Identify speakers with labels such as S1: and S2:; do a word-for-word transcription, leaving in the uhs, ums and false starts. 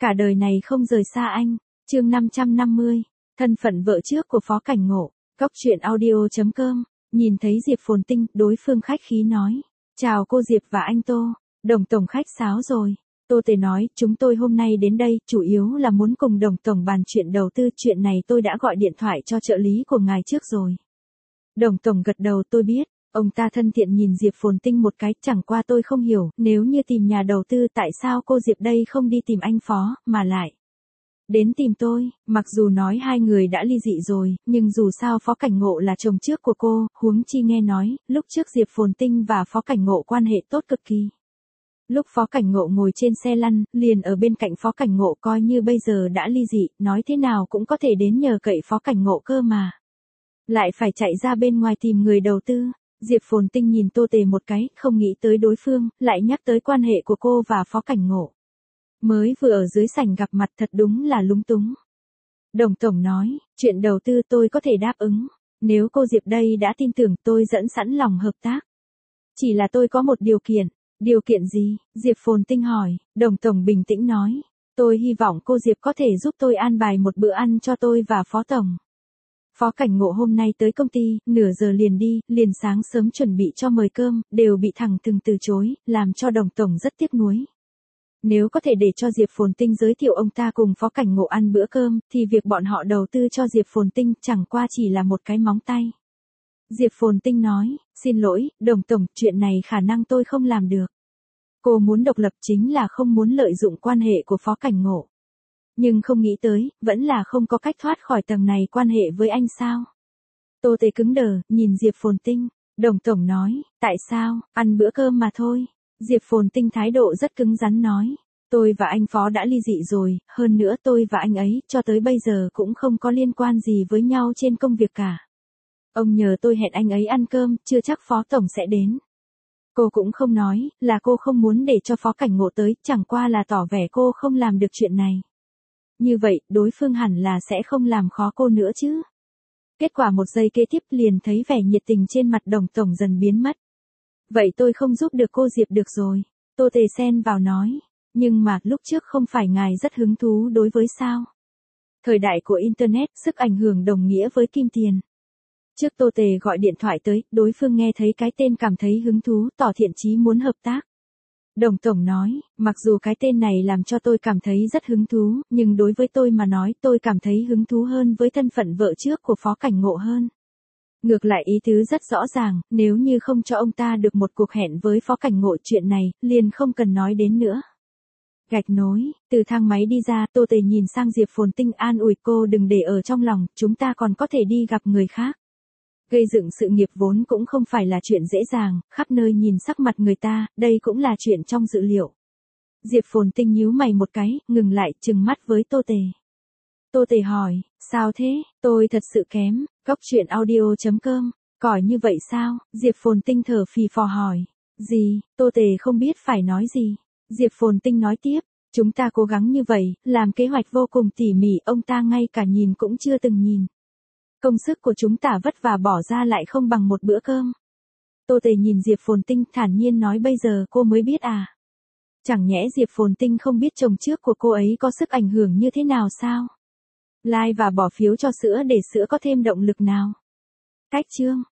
S1: Cả đời này không rời xa anh. Chương năm trăm năm mươi. Thân phận vợ trước của Phó Cảnh Ngộ. Cóc truyện audio chấm com. Nhìn thấy Diệp Phồn Tinh, đối phương khách khí nói. Chào cô Diệp và anh Tô. Đồng tổng khách sáo rồi. Tô Tề nói, chúng tôi hôm nay đến đây, chủ yếu là muốn cùng Đồng tổng bàn chuyện đầu tư. Chuyện này tôi đã gọi điện thoại cho trợ lý của ngài trước rồi. Đồng tổng gật đầu, tôi biết. Ông ta thân thiện nhìn Diệp Phồn Tinh một cái, chẳng qua tôi không hiểu, nếu như tìm nhà đầu tư tại sao cô Diệp đây không đi tìm anh Phó, mà lại đến tìm tôi. Mặc dù nói hai người đã ly dị rồi, nhưng dù sao Phó Cảnh Ngộ là chồng trước của cô, huống chi nghe nói, lúc trước Diệp Phồn Tinh và Phó Cảnh Ngộ quan hệ tốt cực kỳ. Lúc Phó Cảnh Ngộ ngồi trên xe lăn, liền ở bên cạnh Phó Cảnh Ngộ, coi như bây giờ đã ly dị, nói thế nào cũng có thể đến nhờ cậy Phó Cảnh Ngộ cơ mà. Lại phải chạy ra bên ngoài tìm người đầu tư. Diệp Phồn Tinh nhìn Tô Tề một cái, không nghĩ tới đối phương, lại nhắc tới quan hệ của cô và Phó Cảnh Ngộ. Mới vừa ở dưới sảnh gặp mặt thật đúng là lúng túng. Đồng tổng nói, chuyện đầu tư tôi có thể đáp ứng. Nếu cô Diệp đây đã tin tưởng, tôi dẫn sẵn lòng hợp tác. Chỉ là tôi có một điều kiện. Điều kiện gì? Diệp Phồn Tinh hỏi. Đồng tổng bình tĩnh nói. Tôi hy vọng cô Diệp có thể giúp tôi an bài một bữa ăn cho tôi và Phó tổng. Phó Cảnh Ngộ hôm nay tới công ty, nửa giờ liền đi, liền sáng sớm chuẩn bị cho mời cơm, đều bị thẳng thừng từ chối, làm cho Đồng tổng rất tiếc nuối. Nếu có thể để cho Diệp Phồn Tinh giới thiệu ông ta cùng Phó Cảnh Ngộ ăn bữa cơm, thì việc bọn họ đầu tư cho Diệp Phồn Tinh chẳng qua chỉ là một cái móng tay. Diệp Phồn Tinh nói, xin lỗi, Đồng tổng, chuyện này khả năng tôi không làm được. Cô muốn độc lập chính là không muốn lợi dụng quan hệ của Phó Cảnh Ngộ. Nhưng không nghĩ tới, vẫn là không có cách thoát khỏi tầng này quan hệ với anh sao? Tô Tề cứng đờ, nhìn Diệp Phồn Tinh. Đồng tổng nói, tại sao, ăn bữa cơm mà thôi. Diệp Phồn Tinh thái độ rất cứng rắn nói. Tôi và anh Phó đã ly dị rồi, hơn nữa tôi và anh ấy, cho tới bây giờ cũng không có liên quan gì với nhau trên công việc cả. Ông nhờ tôi hẹn anh ấy ăn cơm, chưa chắc Phó tổng sẽ đến. Cô cũng không nói, là cô không muốn để cho Phó Cảnh Ngộ tới, chẳng qua là tỏ vẻ cô không làm được chuyện này. Như vậy, đối phương hẳn là sẽ không làm khó cô nữa chứ. Kết quả một giây kế tiếp liền thấy vẻ nhiệt tình trên mặt Đồng tổng dần biến mất. Vậy tôi không giúp được cô Diệp được rồi. Tô Tề xen vào nói. Nhưng mà, lúc trước không phải ngài rất hứng thú đối với sao? Thời đại của Internet, sức ảnh hưởng đồng nghĩa với kim tiền. Trước Tô Tề gọi điện thoại tới, đối phương nghe thấy cái tên cảm thấy hứng thú, tỏ thiện chí muốn hợp tác. Đồng tổng nói, mặc dù cái tên này làm cho tôi cảm thấy rất hứng thú, nhưng đối với tôi mà nói tôi cảm thấy hứng thú hơn với thân phận vợ trước của Phó Cảnh Ngộ hơn. Ngược lại ý tứ rất rõ ràng, nếu như không cho ông ta được một cuộc hẹn với Phó Cảnh Ngộ chuyện này, liền không cần nói đến nữa. Gạch nối, từ thang máy đi ra, Tô Tề nhìn sang Diệp Phồn Tinh an ủi cô đừng để ở trong lòng, chúng ta còn có thể đi gặp người khác. Gây dựng sự nghiệp vốn cũng không phải là chuyện dễ dàng, khắp nơi nhìn sắc mặt người ta, đây cũng là chuyện trong dự liệu. Diệp Phồn Tinh nhíu mày một cái, ngừng lại, trừng mắt với Tô Tề. Tô Tề hỏi, sao thế, tôi thật sự kém, cóc truyện audio chấm com, cỏi như vậy sao, Diệp Phồn Tinh thở phì phò hỏi, gì, Tô Tề không biết phải nói gì. Diệp Phồn Tinh nói tiếp, chúng ta cố gắng như vậy, làm kế hoạch vô cùng tỉ mỉ, ông ta ngay cả nhìn cũng chưa từng nhìn. Công sức của chúng ta vất vả bỏ ra lại không bằng một bữa cơm. Tô Tề nhìn Diệp Phồn Tinh thản nhiên nói bây giờ cô mới biết à. Chẳng nhẽ Diệp Phồn Tinh không biết chồng trước của cô ấy có sức ảnh hưởng như thế nào sao? Like và bỏ phiếu cho sữa để sữa có thêm động lực nào. Cách chương.